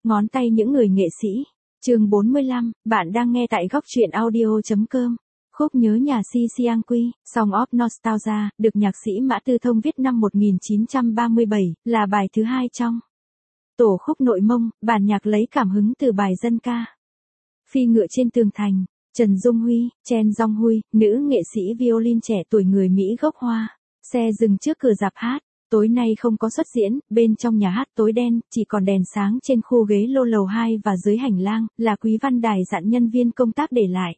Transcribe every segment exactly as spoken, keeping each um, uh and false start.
ngón tay những người nghệ sĩ. Chương bốn mươi lăm, bạn đang nghe tại góc truyện audio.com. Khúc Nhớ Nhà Si Siang Quy, Song of Nostalgia, được nhạc sĩ Mã Tư Thông viết năm một nghìn chín trăm ba mươi bảy, là bài thứ hai trong tổ khúc nội Mông. Bản nhạc lấy cảm hứng từ bài dân ca Phi ngựa trên tường thành. Trần Dung Huy, Chen Dong Hui, nữ nghệ sĩ violin trẻ tuổi người Mỹ gốc Hoa. Xe dừng trước cửa rạp hát. Tối nay không có xuất diễn, bên trong nhà hát tối đen, chỉ còn đèn sáng trên khu ghế lô lầu hai và dưới hành lang, là Quý Văn Đài dặn nhân viên công tác để lại.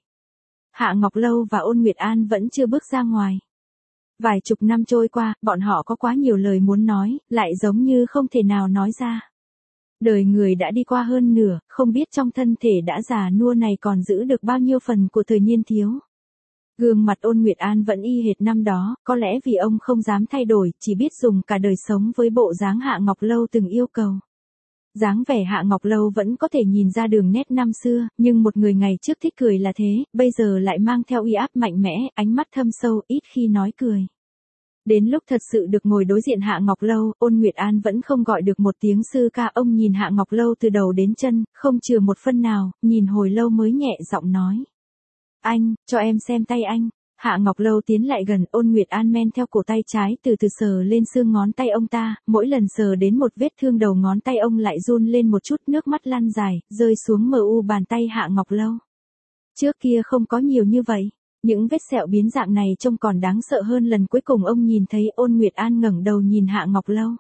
Hạ Ngọc Lâu và Ôn Nguyệt An vẫn chưa bước ra ngoài. Vài chục năm trôi qua, bọn họ có quá nhiều lời muốn nói, lại giống như không thể nào nói ra. Đời người đã đi qua hơn nửa, không biết trong thân thể đã già nua này còn giữ được bao nhiêu phần của thời niên thiếu. Gương mặt Ôn Nguyệt An vẫn y hệt năm đó, có lẽ vì ông không dám thay đổi, chỉ biết dùng cả đời sống với bộ dáng Hạ Ngọc Lâu từng yêu cầu. Dáng vẻ Hạ Ngọc Lâu vẫn có thể nhìn ra đường nét năm xưa, nhưng một người ngày trước thích cười là thế, bây giờ lại mang theo uy áp mạnh mẽ, ánh mắt thâm sâu, ít khi nói cười. Đến lúc thật sự được ngồi đối diện Hạ Ngọc Lâu, Ôn Nguyệt An vẫn không gọi được một tiếng sư ca. Ông nhìn Hạ Ngọc Lâu từ đầu đến chân, không chừa một phân nào, nhìn hồi lâu mới nhẹ giọng nói. Anh, cho em xem tay anh. Hạ Ngọc Lâu tiến lại gần. Ôn Nguyệt An men theo cổ tay trái từ từ sờ lên xương ngón tay ông ta, mỗi lần sờ đến một vết thương đầu ngón tay ông lại run lên một chút, nước mắt lăn dài, rơi xuống mờ u bàn tay Hạ Ngọc Lâu. Trước kia không có nhiều như vậy, những vết sẹo biến dạng này trông còn đáng sợ hơn lần cuối cùng ông nhìn thấy. Ôn Nguyệt An ngẩng đầu nhìn Hạ Ngọc Lâu.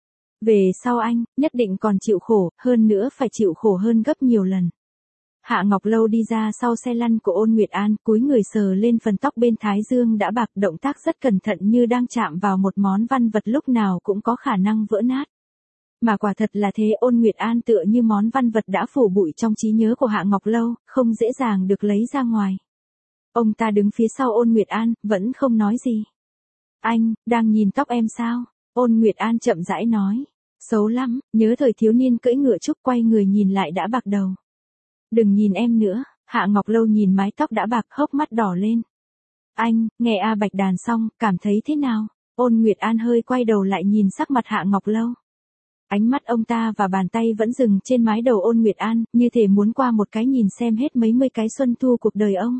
Về sau anh, nhất định còn chịu khổ, hơn nữa phải chịu khổ hơn gấp nhiều lần. Hạ Ngọc Lâu đi ra sau xe lăn của Ôn Nguyệt An, cúi người sờ lên phần tóc bên thái dương đã bạc, động tác rất cẩn thận như đang chạm vào một món văn vật lúc nào cũng có khả năng vỡ nát. Mà quả thật là thế, Ôn Nguyệt An tựa như món văn vật đã phủ bụi trong trí nhớ của Hạ Ngọc Lâu, không dễ dàng được lấy ra ngoài. Ông ta đứng phía sau Ôn Nguyệt An, vẫn không nói gì. Anh, đang nhìn tóc em sao? Ôn Nguyệt An chậm rãi nói. Xấu lắm, nhớ thời thiếu niên cưỡi ngựa trúc. Quay người nhìn lại đã bạc đầu. Đừng nhìn em nữa. Hạ Ngọc Lâu nhìn mái tóc đã bạc, hốc mắt đỏ lên. Anh, nghe A Bạch đàn xong, cảm thấy thế nào? Ôn Nguyệt An hơi quay đầu lại nhìn sắc mặt Hạ Ngọc Lâu. Ánh mắt ông ta và bàn tay vẫn dừng trên mái đầu Ôn Nguyệt An, như thể muốn qua một cái nhìn xem hết mấy mươi cái xuân thu cuộc đời ông.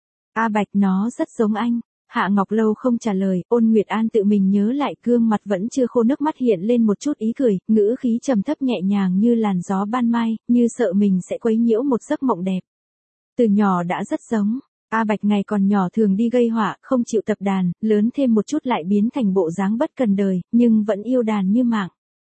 A Bạch, nó rất giống anh. Hạ Ngọc Lâu không trả lời. Ôn Nguyệt An tự mình nhớ lại, gương mặt vẫn chưa khô, nước mắt hiện lên một chút ý cười, ngữ khí trầm thấp nhẹ nhàng như làn gió ban mai, như sợ mình sẽ quấy nhiễu một giấc mộng đẹp. Từ nhỏ đã rất giống. A Bạch ngày còn nhỏ thường đi gây họa, không chịu tập đàn, lớn thêm một chút lại biến thành bộ dáng bất cần đời, nhưng vẫn yêu đàn như mạng.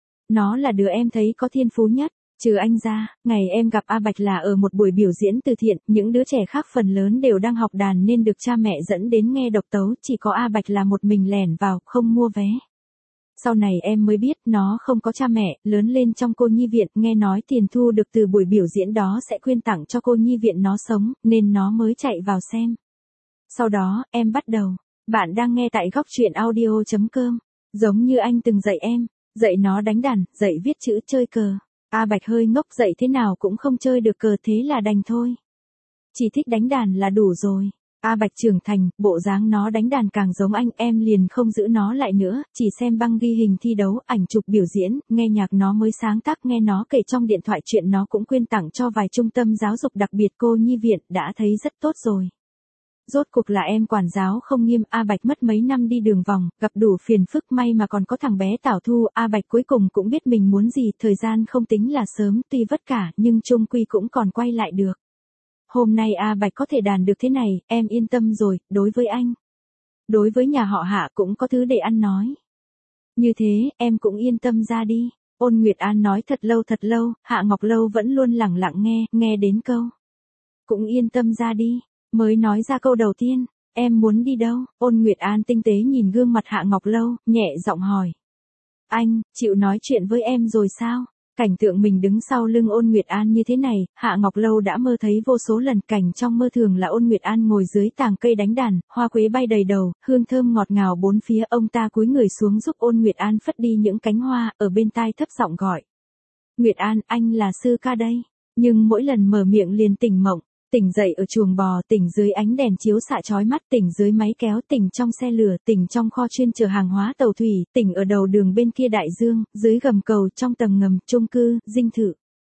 Nó là đứa em thấy có thiên phú nhất. Trừ anh ra, ngày em gặp A Bạch là ở một buổi biểu diễn từ thiện, những đứa trẻ khác phần lớn đều đang học đàn nên được cha mẹ dẫn đến nghe độc tấu, chỉ có A Bạch là một mình lẻn vào, không mua vé. Sau này em mới biết nó không có cha mẹ, lớn lên trong cô nhi viện, nghe nói tiền thu được từ buổi biểu diễn đó sẽ quyên tặng cho cô nhi viện nó sống, nên nó mới chạy vào xem. Sau đó, em bắt đầu. Bạn đang nghe tại góc truyện audio.com. Giống như anh từng dạy em, dạy nó đánh đàn, dạy viết chữ, chơi cờ. A Bạch hơi ngốc, dậy thế nào cũng không chơi được cờ, thế là đành thôi. Chỉ thích đánh đàn là đủ rồi. A Bạch trưởng thành, bộ dáng nó đánh đàn càng giống anh, em liền không giữ nó lại nữa, chỉ xem băng ghi hình thi đấu, ảnh chụp biểu diễn, nghe nhạc nó mới sáng tác, nghe nó kể trong điện thoại chuyện nó cũng quyên tặng cho vài trung tâm giáo dục đặc biệt, cô nhi viện, đã thấy rất tốt rồi. Rốt cuộc là em quản giáo không nghiêm. A Bạch mất mấy năm đi đường vòng, gặp đủ phiền phức, may mà còn có thằng bé Tảo Thu. A Bạch cuối cùng cũng biết mình muốn gì, thời gian không tính là sớm, tuy vất vả, nhưng chung quy cũng còn quay lại được. Hôm nay A Bạch có thể đàn được thế này, em yên tâm rồi, đối với anh. Đối với nhà họ Hạ cũng có thứ để ăn nói. Như thế, em cũng yên tâm ra đi. Ôn Nguyệt An nói thật lâu thật lâu, Hạ Ngọc Lâu vẫn luôn lẳng lặng nghe, nghe đến câu cũng yên tâm ra đi, mới nói ra câu đầu tiên. Em muốn đi đâu? Ôn Nguyệt An tinh tế nhìn gương mặt Hạ Ngọc Lâu, nhẹ giọng hỏi. Anh, chịu nói chuyện với em rồi sao? Cảnh tượng mình đứng sau lưng Ôn Nguyệt An như thế này, Hạ Ngọc Lâu đã mơ thấy vô số lần. Cảnh trong mơ thường là Ôn Nguyệt An ngồi dưới tàng cây đánh đàn, hoa quế bay đầy đầu, hương thơm ngọt ngào bốn phía. Ông ta cúi người xuống giúp Ôn Nguyệt An phất đi những cánh hoa, ở bên tai thấp giọng gọi. Nguyệt An, anh là sư ca đây. Nhưng mỗi lần mở miệng liền tỉnh mộng. Tỉnh dậy ở chuồng bò, tỉnh dưới ánh đèn chiếu xạ chói mắt, tỉnh dưới máy kéo, tỉnh trong xe lửa, tỉnh trong kho chuyên chở hàng hóa tàu thủy, tỉnh ở đầu đường bên kia đại dương, dưới gầm cầu, trong tầng ngầm, chung cư, dinh thự.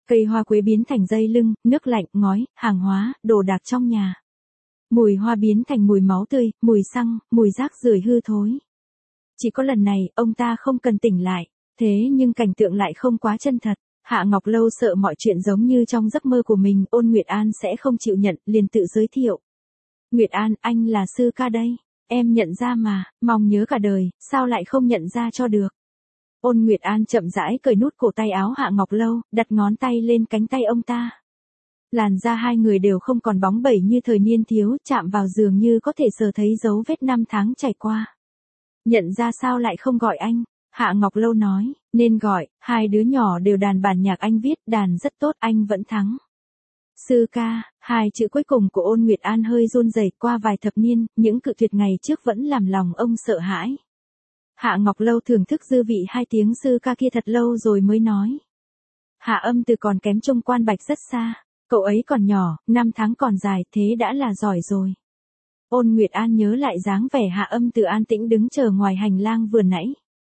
Cây hoa quế biến thành dây lưng, nước lạnh, ngói, hàng hóa, đồ đạc trong nhà. Mùi hoa biến thành mùi máu tươi, mùi xăng, mùi rác rưởi hư thối. Chỉ có lần này, ông ta không cần tỉnh lại. Thế nhưng cảnh tượng lại không quá chân thật. Hạ Ngọc Lâu sợ mọi chuyện giống như trong giấc mơ của mình, Ôn Nguyệt An sẽ không chịu nhận, liền tự giới thiệu. Nguyệt An, anh là sư ca đây. Em nhận ra mà, mong nhớ cả đời, sao lại không nhận ra cho được. Ôn Nguyệt An chậm rãi cởi nút cổ tay áo Hạ Ngọc Lâu, đặt ngón tay lên cánh tay ông ta. Làn da hai người đều không còn bóng bẩy như thời niên thiếu, chạm vào giường như có thể sờ thấy dấu vết năm tháng trải qua. Nhận ra sao lại không gọi anh? Hạ Ngọc Lâu nói, nên gọi, hai đứa nhỏ đều đàn bản nhạc anh viết, đàn rất tốt, anh vẫn thắng. Sư ca, hai chữ cuối cùng của Ôn Nguyệt An hơi run rẩy, qua vài thập niên, những cự tuyệt ngày trước vẫn làm lòng ông sợ hãi. Hạ Ngọc Lâu thưởng thức dư vị hai tiếng sư ca kia thật lâu rồi mới nói. Hạ Âm Từ còn kém Trung Quan Bạch rất xa, cậu ấy còn nhỏ, năm tháng còn dài, thế đã là giỏi rồi. Ôn Nguyệt An nhớ lại dáng vẻ Hạ Âm Từ an tĩnh đứng chờ ngoài hành lang vừa nãy.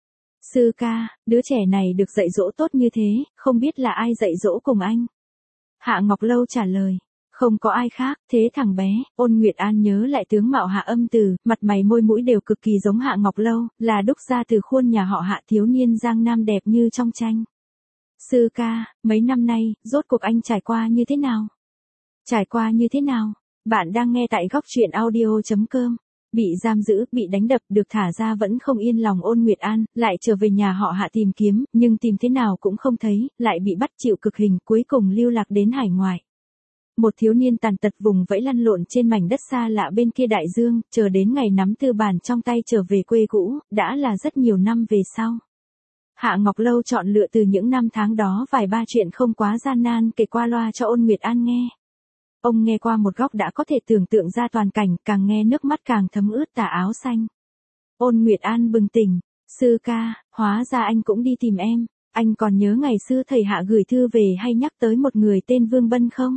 Sư ca, đứa trẻ này được dạy dỗ tốt như thế, không biết là ai dạy dỗ cùng anh. Hạ Ngọc Lâu trả lời, không có ai khác, thế thằng bé. Ôn Nguyệt An nhớ lại tướng mạo Hạ Âm Từ, mặt mày môi mũi đều cực kỳ giống Hạ Ngọc Lâu, là đúc ra từ khuôn nhà họ Hạ, thiếu niên giang nam đẹp như trong tranh. Sư ca, mấy năm nay, rốt cuộc anh trải qua như thế nào? Trải qua như thế nào? Bạn đang nghe tại góc truyện audio chấm com. Bị giam giữ, bị đánh đập, được thả ra vẫn không yên lòng Ôn Nguyệt An, lại trở về nhà họ Hạ tìm kiếm, nhưng tìm thế nào cũng không thấy, lại bị bắt chịu cực hình, cuối cùng lưu lạc đến hải ngoại. Một thiếu niên tàn tật vùng vẫy lăn lộn trên mảnh đất xa lạ bên kia đại dương, chờ đến ngày nắm tư bản trong tay trở về quê cũ, đã là rất nhiều năm về sau. Hạ Ngọc Lâu chọn lựa từ những năm tháng đó vài ba chuyện không quá gian nan kể qua loa cho Ôn Nguyệt An nghe. Ông nghe qua một góc đã có thể tưởng tượng ra toàn cảnh, càng nghe nước mắt càng thấm ướt tà áo xanh. Ôn Nguyệt An bừng tỉnh, sư ca, hóa ra anh cũng đi tìm em, anh còn nhớ ngày xưa thầy Hạ gửi thư về hay nhắc tới một người tên Vương Bân không?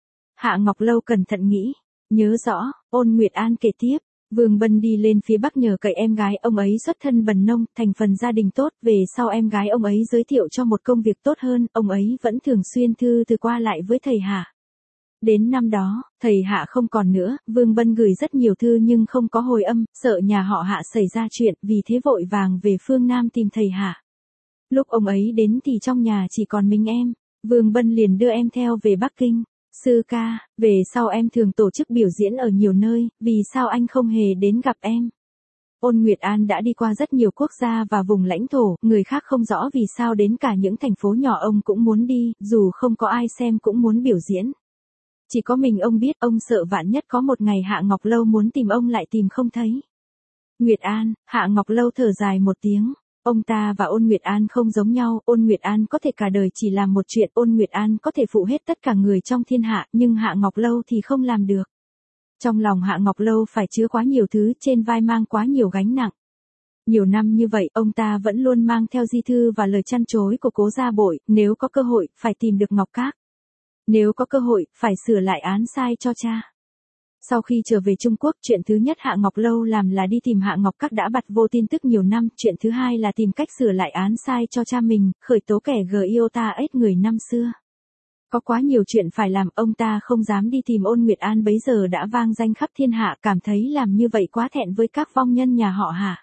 Hạ Ngọc Lâu cẩn thận nghĩ, nhớ rõ. Ôn Nguyệt An kể tiếp, Vương Bân đi lên phía Bắc nhờ cậy em gái ông ấy xuất thân bần nông, thành phần gia đình tốt, về sau em gái ông ấy giới thiệu cho một công việc tốt hơn, ông ấy vẫn thường xuyên thư từ qua lại với thầy Hạ. Đến năm đó, thầy Hạ không còn nữa, Vương Bân gửi rất nhiều thư nhưng không có hồi âm, sợ nhà họ Hạ xảy ra chuyện, vì thế vội vàng về phương Nam tìm thầy Hạ. Lúc ông ấy đến thì trong nhà chỉ còn mình em, Vương Bân liền đưa em theo về Bắc Kinh. Sư ca, về sau em thường tổ chức biểu diễn ở nhiều nơi, vì sao anh không hề đến gặp em? Ôn Nguyệt An đã đi qua rất nhiều quốc gia và vùng lãnh thổ, người khác không rõ vì sao đến cả những thành phố nhỏ ông cũng muốn đi, dù không có ai xem cũng muốn biểu diễn. Chỉ có mình ông biết, ông sợ vạn nhất có một ngày Hạ Ngọc Lâu muốn tìm ông lại tìm không thấy. Nguyệt An, Hạ Ngọc Lâu thở dài một tiếng. Ông ta và Ôn Nguyệt An không giống nhau, Ôn Nguyệt An có thể cả đời chỉ làm một chuyện, Ôn Nguyệt An có thể phụ hết tất cả người trong thiên hạ, nhưng Hạ Ngọc Lâu thì không làm được. Trong lòng Hạ Ngọc Lâu phải chứa quá nhiều thứ, trên vai mang quá nhiều gánh nặng. Nhiều năm như vậy, ông ta vẫn luôn mang theo di thư và lời chăn chối của Cố Gia Bội, nếu có cơ hội, phải tìm được Ngọc Các. Nếu có cơ hội, phải sửa lại án sai cho cha. Sau khi trở về Trung Quốc, chuyện thứ nhất Hạ Ngọc Lâu làm là đi tìm Hạ Ngọc Các đã bặt vô tin tức nhiều năm, chuyện thứ hai là tìm cách sửa lại án sai cho cha mình, khởi tố kẻ gờ yêu ta ếch người năm xưa. Có quá nhiều chuyện phải làm, ông ta không dám đi tìm Ôn Nguyệt An bấy giờ đã vang danh khắp thiên hạ, cảm thấy làm như vậy quá thẹn với các vong nhân nhà họ Hạ.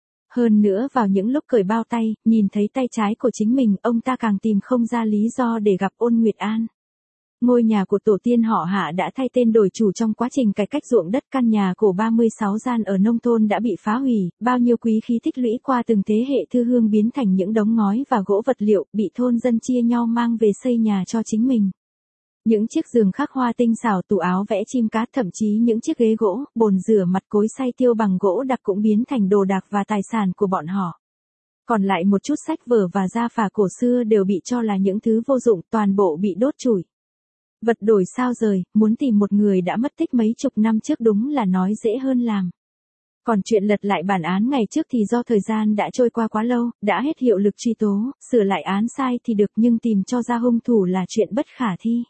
Hơn nữa vào những lúc cởi bao tay, nhìn thấy tay trái của chính mình, ông ta càng tìm không ra lý do để gặp Ôn Nguyệt An. Ngôi nhà của tổ tiên họ Hạ đã thay tên đổi chủ trong quá trình cải cách ruộng đất, căn nhà cổ ba mươi sáu gian ở nông thôn đã bị phá hủy, bao nhiêu quý khí tích lũy qua từng thế hệ thư hương biến thành những đống ngói và gỗ vật liệu, bị thôn dân chia nhau mang về xây nhà cho chính mình. Những chiếc giường khắc hoa tinh xảo, tủ áo vẽ chim cá, thậm chí những chiếc ghế gỗ, bồn rửa mặt, cối xay tiêu bằng gỗ đặc cũng biến thành đồ đạc và tài sản của bọn họ. Còn lại một chút sách vở và gia phả cổ xưa đều bị cho là những thứ vô dụng, toàn bộ bị đốt trụi. Vật đổi sao rời, muốn tìm một người đã mất tích mấy chục năm trước đúng là nói dễ hơn làm. Còn chuyện lật lại bản án ngày trước thì do thời gian đã trôi qua quá lâu, đã hết hiệu lực truy tố, sửa lại án sai thì được nhưng tìm cho ra hung thủ là chuyện bất khả thi.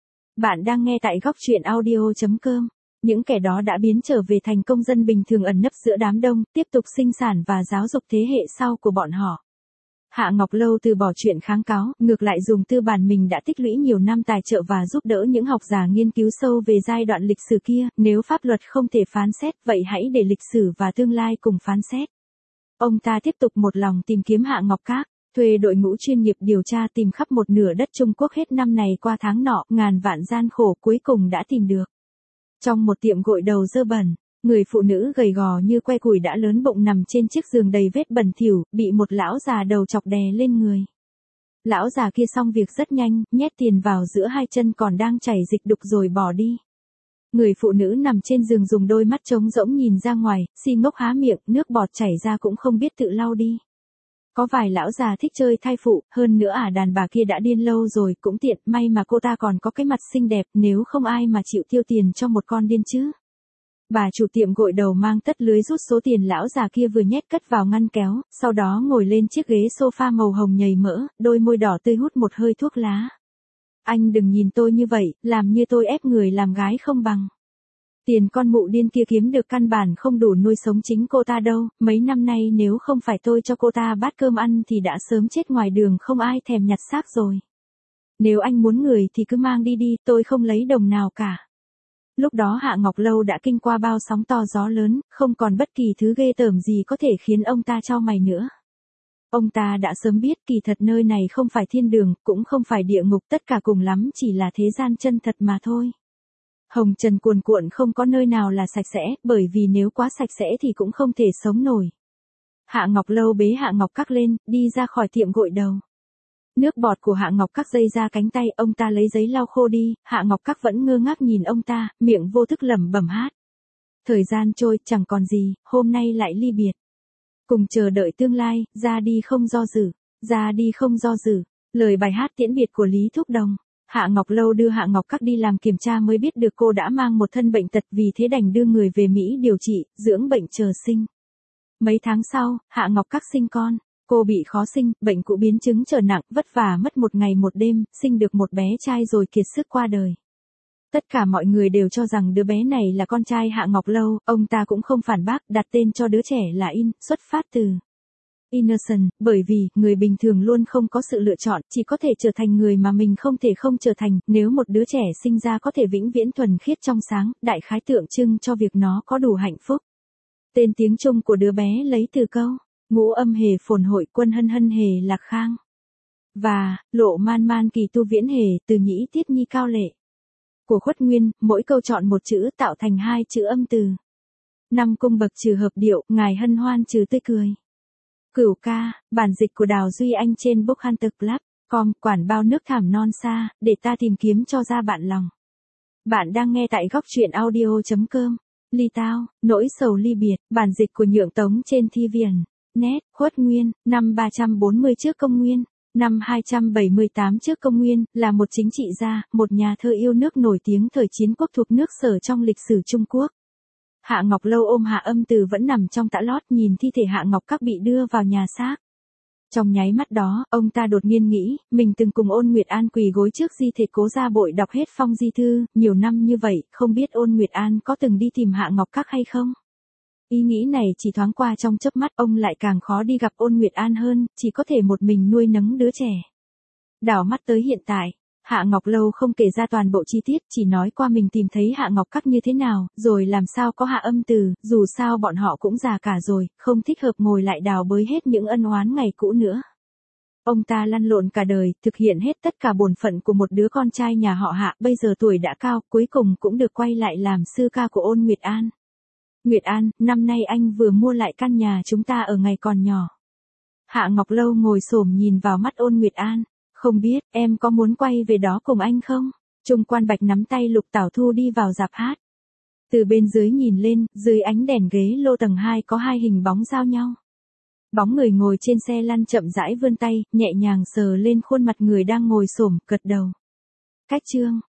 Bạn đang nghe tại góc truyện audio chấm com. Những kẻ đó đã biến trở về thành công dân bình thường ẩn nấp giữa đám đông, tiếp tục sinh sản và giáo dục thế hệ sau của bọn họ. Hạ Ngọc Lâu từ bỏ chuyện kháng cáo, ngược lại dùng tư bản mình đã tích lũy nhiều năm tài trợ và giúp đỡ những học giả nghiên cứu sâu về giai đoạn lịch sử kia, nếu pháp luật không thể phán xét, vậy hãy để lịch sử và tương lai cùng phán xét. Ông ta tiếp tục một lòng tìm kiếm Hạ Ngọc Các, thuê đội ngũ chuyên nghiệp điều tra tìm khắp một nửa đất Trung Quốc hết năm này qua tháng nọ, ngàn vạn gian khổ cuối cùng đã tìm được. Trong một tiệm gội đầu dơ bẩn, người phụ nữ gầy gò như que củi đã lớn bụng nằm trên chiếc giường đầy vết bẩn thỉu, bị một lão già đầu chọc đè lên người. Lão già kia xong việc rất nhanh, nhét tiền vào giữa hai chân còn đang chảy dịch đục rồi bỏ đi. Người phụ nữ nằm trên giường dùng đôi mắt trống rỗng nhìn ra ngoài, si ngốc há miệng, nước bọt chảy ra cũng không biết tự lau đi. Có vài lão già thích chơi thai phụ, hơn nữa à đàn bà kia đã điên lâu rồi, cũng tiện, may mà cô ta còn có cái mặt xinh đẹp, nếu không ai mà chịu tiêu tiền cho một con điên chứ. Bà chủ tiệm gội đầu mang tất lưới rút số tiền lão già kia vừa nhét cất vào ngăn kéo, sau đó ngồi lên chiếc ghế sofa màu hồng nhầy mỡ, đôi môi đỏ tươi hút một hơi thuốc lá. Anh đừng nhìn tôi như vậy, làm như tôi ép người làm gái không bằng. Tiền con mụ điên kia kiếm được căn bản không đủ nuôi sống chính cô ta đâu, mấy năm nay nếu không phải tôi cho cô ta bát cơm ăn thì đã sớm chết ngoài đường không ai thèm nhặt xác rồi. Nếu anh muốn người thì cứ mang đi đi, tôi không lấy đồng nào cả. Lúc đó Hạ Ngọc Lâu đã kinh qua bao sóng to gió lớn, không còn bất kỳ thứ ghê tởm gì có thể khiến ông ta chau mày nữa. Ông ta đã sớm biết kỳ thật nơi này không phải thiên đường, cũng không phải địa ngục, tất cả cùng lắm chỉ là thế gian chân thật mà thôi. Hồng trần cuồn cuộn không có nơi nào là sạch sẽ, bởi vì nếu quá sạch sẽ thì cũng không thể sống nổi. Hạ Ngọc Lâu bế Hạ Ngọc Các lên, đi ra khỏi tiệm gội đầu. Nước bọt của Hạ Ngọc Các dây ra cánh tay, ông ta lấy giấy lau khô đi, Hạ Ngọc Các vẫn ngơ ngác nhìn ông ta, miệng vô thức lẩm bẩm hát. Thời gian trôi, chẳng còn gì, hôm nay lại ly biệt. Cùng chờ đợi tương lai, ra đi không do dự, ra đi không do dự, lời bài hát tiễn biệt của Lý Thúc Đồng. Hạ Ngọc Lâu đưa Hạ Ngọc Các đi làm kiểm tra mới biết được cô đã mang một thân bệnh tật, vì thế đành đưa người về Mỹ điều trị, dưỡng bệnh chờ sinh. Mấy tháng sau, Hạ Ngọc Các sinh con. Cô bị khó sinh, bệnh cũ biến chứng trở nặng, vất vả mất một ngày một đêm, sinh được một bé trai rồi kiệt sức qua đời. Tất cả mọi người đều cho rằng đứa bé này là con trai Hạ Ngọc Lâu, ông ta cũng không phản bác, đặt tên cho đứa trẻ là In, xuất phát từ Innocent, bởi vì, người bình thường luôn không có sự lựa chọn, chỉ có thể trở thành người mà mình không thể không trở thành, nếu một đứa trẻ sinh ra có thể vĩnh viễn thuần khiết trong sáng, đại khái tượng trưng cho việc nó có đủ hạnh phúc. Tên tiếng Trung của đứa bé lấy từ câu ngũ âm hề phồn hội quân hân hân hề lạc khang. Và, lộ man man kỳ tu viễn hề từ nhĩ tiết nhi cao lệ. Của Khuất Nguyên, mỗi câu chọn một chữ tạo thành hai chữ âm từ. Năm cung bậc trừ hợp điệu, ngài hân hoan trừ tươi cười. Cửu ca, bản dịch của Đào Duy Anh trên book hunter club chấm com, quản bao nước thảm non xa, để ta tìm kiếm cho ra bạn lòng. Bạn đang nghe tại góc truyện audio chấm com. Ly tao, nỗi sầu ly biệt, bản dịch của Nhượng Tống trên thi viền. Net, Khuất Nguyên, năm ba trăm bốn mươi trước công nguyên, năm hai trăm bảy mươi tám trước công nguyên, là một chính trị gia, một nhà thơ yêu nước nổi tiếng thời chiến quốc thuộc nước Sở trong lịch sử Trung Quốc. Hạ Ngọc Lâu ôm Hạ Âm Từ vẫn nằm trong tã lót, nhìn thi thể Hạ Ngọc Các bị đưa vào nhà xác. Trong nháy mắt đó, ông ta đột nhiên nghĩ, mình từng cùng Ôn Nguyệt An quỳ gối trước di thể Cố Gia Bội đọc hết phong di thư, nhiều năm như vậy, không biết Ôn Nguyệt An có từng đi tìm Hạ Ngọc Các hay không? Ý nghĩ này chỉ thoáng qua trong chớp mắt, ông lại càng khó đi gặp Ôn Nguyệt An hơn, chỉ có thể một mình nuôi nấng đứa trẻ. Đảo mắt tới hiện tại, Hạ Ngọc Lâu không kể ra toàn bộ chi tiết, chỉ nói qua mình tìm thấy Hạ Ngọc Các như thế nào, rồi làm sao có Hạ Âm Từ, dù sao bọn họ cũng già cả rồi, không thích hợp ngồi lại đào bới hết những ân oán ngày cũ nữa. Ông ta lăn lộn cả đời, thực hiện hết tất cả bổn phận của một đứa con trai nhà họ Hạ, bây giờ tuổi đã cao, cuối cùng cũng được quay lại làm sư ca của Ôn Nguyệt An. Nguyệt An, năm nay anh vừa mua lại căn nhà chúng ta ở ngày còn nhỏ. Hạ Ngọc Lâu ngồi xổm nhìn vào mắt Ôn Nguyệt An. Không biết, em có muốn quay về đó cùng anh không? Trung Quan Bạch nắm tay Lục Tảo Thu đi vào rạp hát. Từ bên dưới nhìn lên, dưới ánh đèn ghế lô tầng hai có hai hình bóng giao nhau. Bóng người ngồi trên xe lăn chậm rãi vươn tay, nhẹ nhàng sờ lên khuôn mặt người đang ngồi xổm, gật đầu. Cách chương.